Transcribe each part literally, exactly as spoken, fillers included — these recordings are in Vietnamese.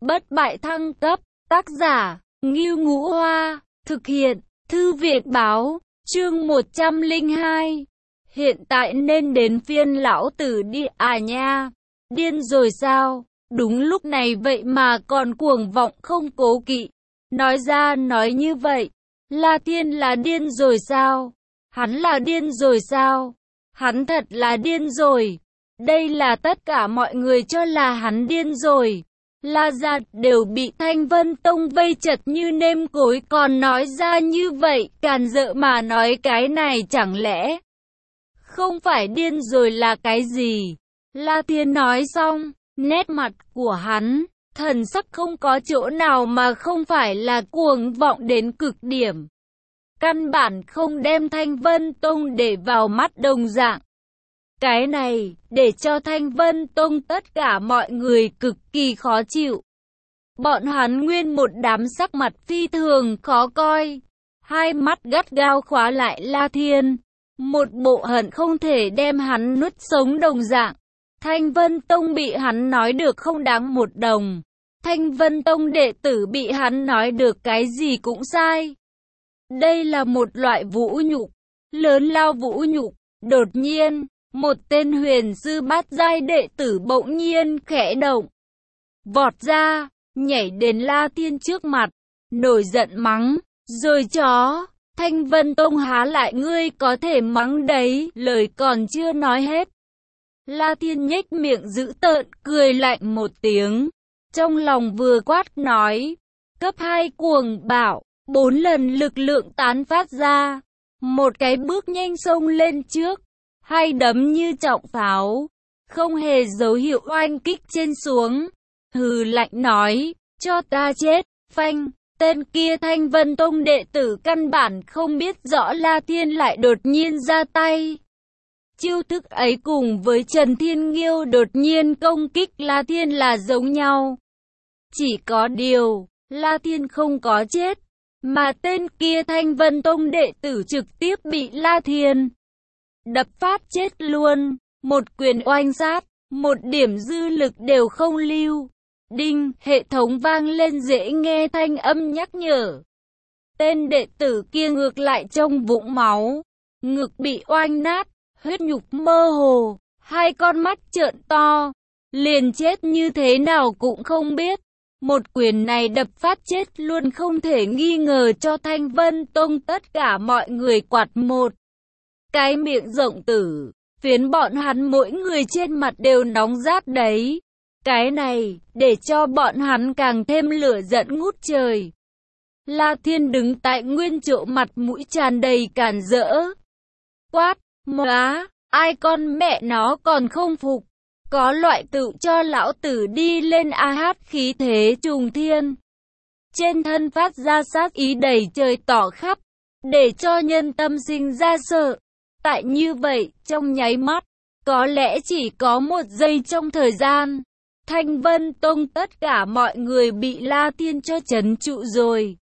bất bại thăng cấp, tác giả, Ngưu Ngũ Hoa, thực hiện, Thư viện báo, chương một trăm lẻ hai. Hiện tại nên đến phiên lão tử đi à nha, điên rồi sao? Đúng lúc này vậy mà còn cuồng vọng không cố kỵ. Nói ra nói như vậy, La Thiên là điên rồi sao? Hắn là điên rồi sao? Hắn thật là điên rồi. Đây là tất cả mọi người cho là hắn điên rồi. La gia đều bị Thanh Vân Tông vây chật như nêm cối, còn nói ra như vậy, càn rỡ mà nói cái này chẳng lẽ không phải điên rồi là cái gì? La Thiên nói xong, nét mặt của hắn, thần sắc không có chỗ nào mà không phải là cuồng vọng đến cực điểm. Căn bản không đem Thanh Vân Tông để vào mắt đồng dạng. Cái này, để cho Thanh Vân Tông tất cả mọi người cực kỳ khó chịu. Bọn hắn nguyên một đám sắc mặt phi thường khó coi. Hai mắt gắt gao khóa lại La Thiên. Một bộ hận không thể đem hắn nuốt sống đồng dạng. Thanh Vân Tông bị hắn nói được không đáng một đồng. Thanh Vân Tông đệ tử bị hắn nói được cái gì cũng sai. Đây là một loại vũ nhục, lớn lao vũ nhục. Đột nhiên, một tên huyền sư bát giai đệ tử bỗng nhiên khẽ động, vọt ra, nhảy đến La Thiên trước mặt, nổi giận mắng, rồi chó, Thanh Vân Tông há lại ngươi có thể mắng đấy, lời còn chưa nói hết. La Thiên nhếch miệng dữ tợn, cười lạnh một tiếng, trong lòng vừa quát nói, cấp hai cuồng bạo, bốn lần lực lượng tán phát ra, một cái bước nhanh xông lên trước. Hai đấm như trọng pháo, không hề dấu hiệu oanh kích trên xuống. Hừ lạnh nói, cho ta chết, phanh. Tên kia Thanh Vân Tông đệ tử căn bản không biết rõ La Thiên lại đột nhiên ra tay. Chiêu thức ấy cùng với Trần Thiên Nghiêu đột nhiên công kích La Thiên là giống nhau. Chỉ có điều, La Thiên không có chết, mà tên kia Thanh Vân Tông đệ tử trực tiếp bị La Thiên đập phát chết luôn, một quyền oanh sát, một điểm dư lực đều không lưu. Đinh, hệ thống vang lên dễ nghe thanh âm nhắc nhở. Tên đệ tử kia ngược lại trông vũng máu, ngực bị oanh nát, huyết nhục mơ hồ, hai con mắt trợn to, liền chết như thế nào cũng không biết. Một quyền này đập phát chết luôn không thể nghi ngờ cho Thanh Vân Tông tất cả mọi người quạt một cái miệng rộng tử, phiến bọn hắn mỗi người trên mặt đều nóng rát đấy. Cái này, để cho bọn hắn càng thêm lửa giận ngút trời. La Thiên đứng tại nguyên chỗ, mặt mũi tràn đầy càn rỡ. Quát, móa, ai con mẹ nó còn không phục. Có loại tự cho lão tử đi lên a hát khí thế trùng thiên. Trên thân phát ra sát ý đầy trời tỏ khắp, để cho nhân tâm sinh ra sợ. Tại như vậy, trong nháy mắt, có lẽ chỉ có một giây trong thời gian, Thanh Vân Tông tất cả mọi người bị La Thiên cho trấn trụ rồi.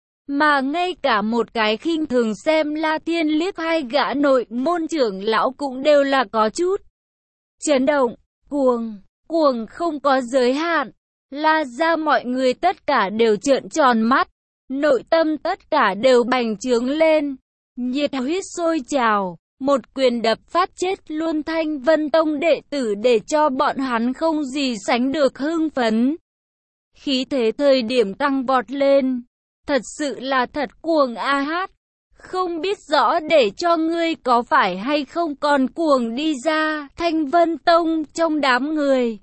Mà ngay cả một cái khinh thường xem La Thiên liếc hai gã nội môn trưởng lão cũng đều là có chút chấn động, cuồng, cuồng không có giới hạn. La ra mọi người tất cả đều trợn tròn mắt, nội tâm tất cả đều bành trướng lên, nhiệt huyết sôi trào. Một quyền đập phát chết luôn Thanh Vân Tông đệ tử để cho bọn hắn không gì sánh được hưng phấn. Khí thế thời điểm tăng vọt lên. Thật sự là thật cuồng a hát. Không biết rõ để cho ngươi có phải hay không còn cuồng đi ra. Thanh Vân Tông trong đám người.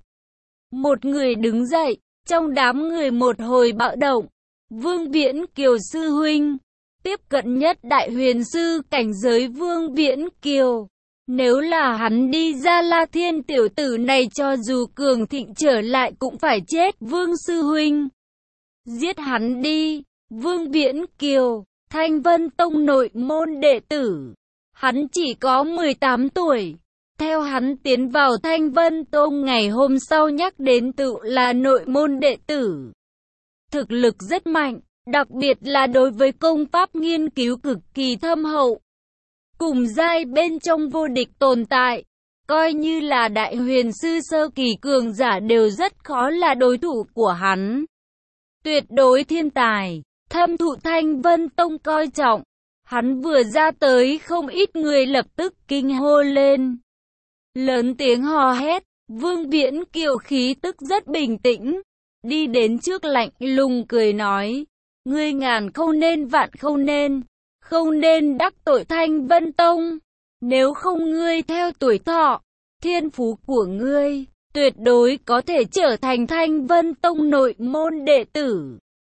Một người đứng dậy. Trong đám người một hồi bạo động. Vương Viễn Kiều sư huynh. Tiếp cận nhất đại huyền sư cảnh giới Vương Viễn Kiều. Nếu là hắn đi ra, La Thiên tiểu tử này cho dù cường thịnh trở lại cũng phải chết. Vương sư huynh, giết hắn đi. Vương Viễn Kiều, Thanh Vân Tông nội môn đệ tử. Hắn chỉ có mười tám tuổi. Theo hắn tiến vào Thanh Vân Tông ngày hôm sau nhắc đến tự là nội môn đệ tử. Thực lực rất mạnh. Đặc biệt là đối với công pháp nghiên cứu cực kỳ thâm hậu. Cùng giai bên trong vô địch tồn tại. coi như là đại huyền sư sơ kỳ cường giả đều rất khó là đối thủ của hắn. Tuyệt đối thiên tài, thâm thụ Thanh Vân Tông coi trọng. Hắn vừa ra tới không ít người lập tức kinh hô lên. Lớn tiếng hò hét, Vương Viễn Kiều khí tức rất bình tĩnh. Đi đến trước lạnh lùng cười nói, ngươi ngàn không nên vạn không nên, không nên đắc tội Thanh Vân Tông. Nếu không ngươi theo tuổi thọ, thiên phú của ngươi, tuyệt đối có thể trở thành Thanh Vân Tông nội môn đệ tử.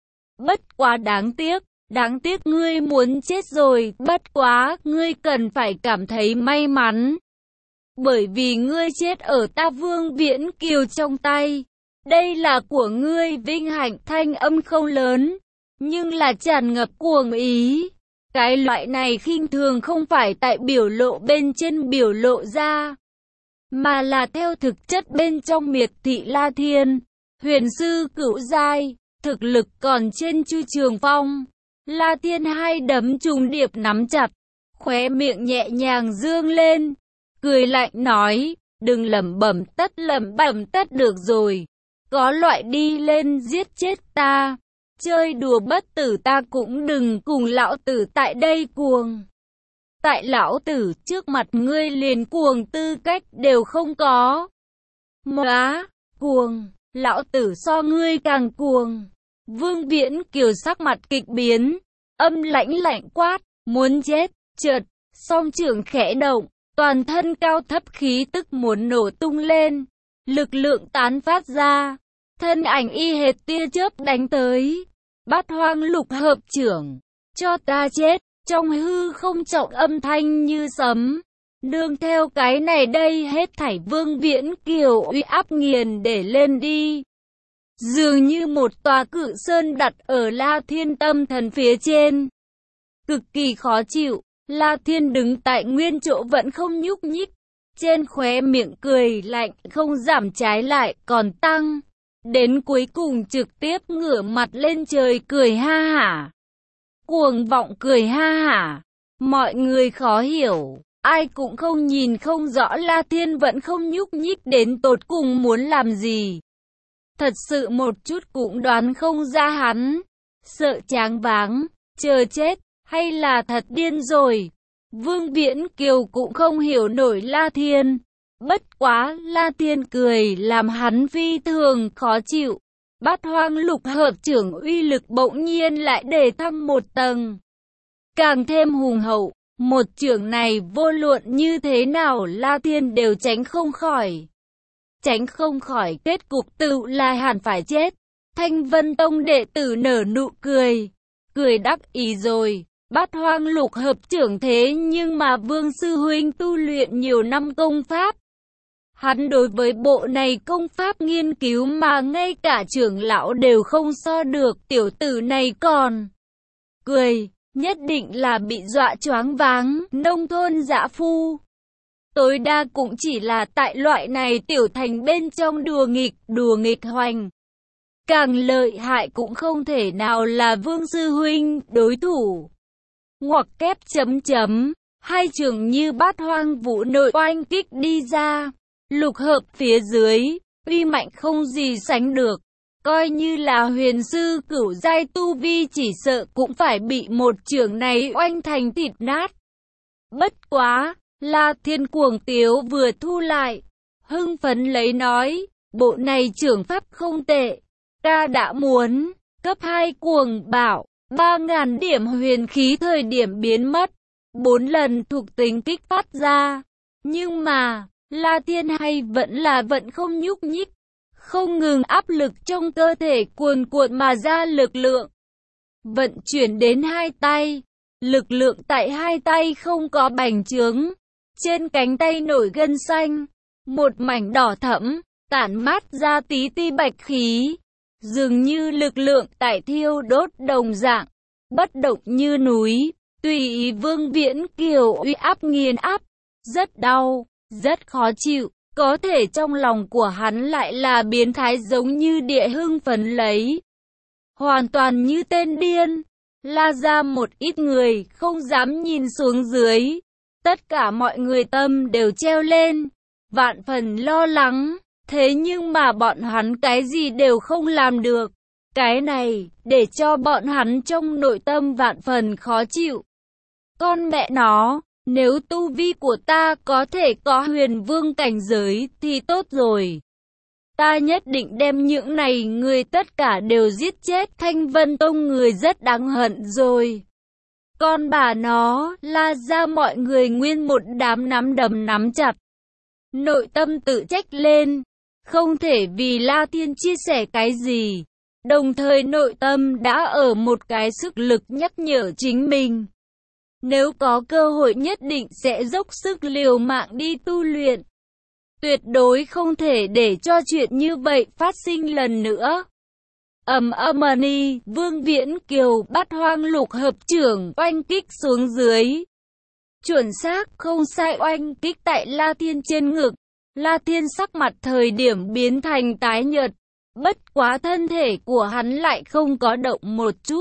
Bất quá đáng tiếc, đáng tiếc ngươi muốn chết rồi, bất quá ngươi cần phải cảm thấy may mắn. Bởi vì ngươi chết ở ta Vương Viễn Kiều trong tay. Đây là của ngươi vinh hạnh. Thanh âm không lớn, nhưng là tràn ngập cuồng ý. Cái loại này khinh thường không phải tại biểu lộ bên trên biểu lộ ra, mà là theo thực chất bên trong miệt thị La Thiên. Huyền sư cửu giai, thực lực còn trên Chu Trường Phong. La Thiên hai đấm trùng điệp nắm chặt, khóe miệng nhẹ nhàng dương lên, cười lạnh nói, đừng lẩm bẩm tất lẩm bẩm tất được rồi. Có loại đi lên giết chết ta, chơi đùa bất tử ta cũng đừng cùng lão tử tại đây cuồng. Tại lão tử trước mặt ngươi liền cuồng tư cách đều không có. Móa, cuồng, lão tử so ngươi càng cuồng. Vương Viễn Kiều sắc mặt kịch biến, âm lãnh lạnh quát, muốn chết, chợt, song trưởng khẽ động, toàn thân cao thấp khí tức muốn nổ tung lên, lực lượng tán phát ra, thân ảnh y hệt tia chớp đánh tới. Bát Hoang Lục Hợp Trưởng, cho ta chết, trong hư không trọng âm thanh như sấm. Nương theo cái này đây hết thảy Vương Viễn Kiều uy áp nghiền để lên đi. Dường như một tòa cự sơn đặt ở La Thiên tâm thần phía trên. Cực kỳ khó chịu, La Thiên đứng tại nguyên chỗ vẫn không nhúc nhích. Trên khóe miệng cười lạnh không giảm trái lại còn tăng. Đến cuối cùng trực tiếp ngửa mặt lên trời cười ha hả. Cuồng vọng cười ha hả. Mọi người khó hiểu, ai cũng không nhìn không rõ La Thiên vẫn không nhúc nhích đến tột cùng muốn làm gì. Thật sự một chút cũng đoán không ra hắn. Sợ choáng váng, chờ chết, hay là thật điên rồi. Vương Viễn Kiều cũng không hiểu nổi La Thiên. Bất quá, La Thiên cười làm hắn phi thường khó chịu. Bát Hoang Lục Hợp Trưởng uy lực bỗng nhiên lại đề thăng một tầng. Càng thêm hùng hậu, một trưởng này vô luận như thế nào La Thiên đều tránh không khỏi. Tránh không khỏi kết cục tự là hẳn phải chết. Thanh Vân Tông đệ tử nở nụ cười. Cười đắc ý rồi. Bát Hoang Lục Hợp Trưởng thế nhưng mà Vương Sư Huynh tu luyện nhiều năm công pháp. Hắn đối với bộ này công pháp nghiên cứu mà ngay cả trưởng lão đều không so được, tiểu tử này còn cười, nhất định là bị dọa choáng váng, nông thôn dã phu. Tối đa cũng chỉ là tại loại này tiểu thành bên trong đùa nghịch, đùa nghịch hoành. Càng lợi hại cũng không thể nào là Vương Sư Huynh đối thủ. Ngoặc kép chấm chấm, hai trường như Bát Hoang Vũ nội oanh kích đi ra. Lục hợp phía dưới, uy mạnh không gì sánh được. Coi như là huyền sư cửu giai tu vi chỉ sợ cũng phải bị một chưởng này oanh thành thịt nát. Bất quá, La Thiên cuồng tiếu vừa thu lại, hưng phấn lấy nói, bộ này trưởng pháp không tệ. Ta đã muốn, cấp hai cuồng bảo, ba ngàn điểm huyền khí thời điểm biến mất, bốn lần thuộc tính kích phát ra. Nhưng mà, La Thiên hay vẫn là vẫn không nhúc nhích, không ngừng áp lực trong cơ thể cuồn cuộn mà ra lực lượng. Vận chuyển đến hai tay, lực lượng tại hai tay không có bành trướng, trên cánh tay nổi gân xanh, một mảnh đỏ thẫm, tản mát ra tí ti bạch khí, dường như lực lượng tại thiêu đốt đồng dạng, bất động như núi, tùy ý Vương Viễn Kiều uy áp nghiền áp, rất đau. Rất khó chịu, có thể trong lòng của hắn lại là biến thái giống như địa hưng phấn lấy. Hoàn toàn như tên điên, la ra một ít người không dám nhìn xuống dưới. Tất cả mọi người tâm đều treo lên. vạn phần lo lắng, thế nhưng mà bọn hắn cái gì đều không làm được. Cái này, để cho bọn hắn trong nội tâm vạn phần khó chịu. Con mẹ nó, nếu tu vi của ta có thể có huyền vương cảnh giới thì tốt rồi. Ta nhất định đem những này người tất cả đều giết chết. Thanh Vân Tông người rất đáng hận rồi. Con bà nó, La ra mọi người nguyên một đám nắm đấm nắm chặt. Nội tâm tự trách lên, không thể vì La Thiên chia sẻ cái gì. Đồng thời nội tâm đã ở một cái sức lực nhắc nhở chính mình. Nếu có cơ hội nhất định sẽ dốc sức liều mạng đi tu luyện. Tuyệt đối không thể để cho chuyện như vậy phát sinh lần nữa. Ầm ầm ni, Vương Viễn Kiều bắt Hoang Lục hợp trưởng oanh kích xuống dưới. Chuẩn xác, không sai, oanh kích tại La Thiên trên ngực. La Thiên sắc mặt thời điểm biến thành tái nhợt. Bất quá thân thể của hắn lại không có động một chút.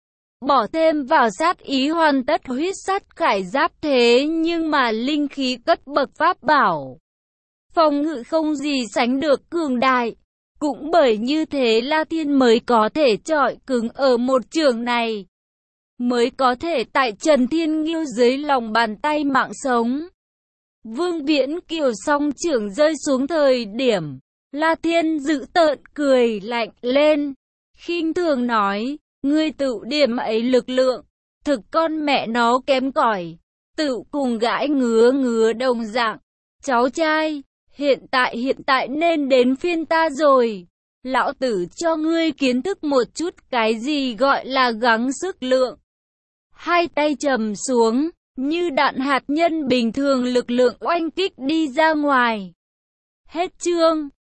Bỏ thêm vào sát ý hoàn tất huyết sắt khải giáp, thế nhưng mà linh khí cất bậc pháp bảo. Phòng ngự không gì sánh được cường đại. Cũng bởi như thế La Thiên mới có thể chọi cứng ở một trường này. Mới có thể tại Trần Thiên Nghiêu dưới lòng bàn tay mạng sống. Vương Viễn Kiều song trưởng rơi xuống thời điểm. La Thiên dữ tợn cười lạnh lên. Khinh thường nói, ngươi tự điểm ấy lực lượng. Thực con mẹ nó kém cỏi. Tự cùng gãi ngứa ngứa đồng dạng. Cháu trai, hiện tại hiện tại nên đến phiên ta rồi. Lão tử cho ngươi kiến thức một chút cái gì gọi là gắng sức lượng. Hai tay trầm xuống, như đạn hạt nhân bình thường lực lượng oanh kích đi ra ngoài. Hết chương.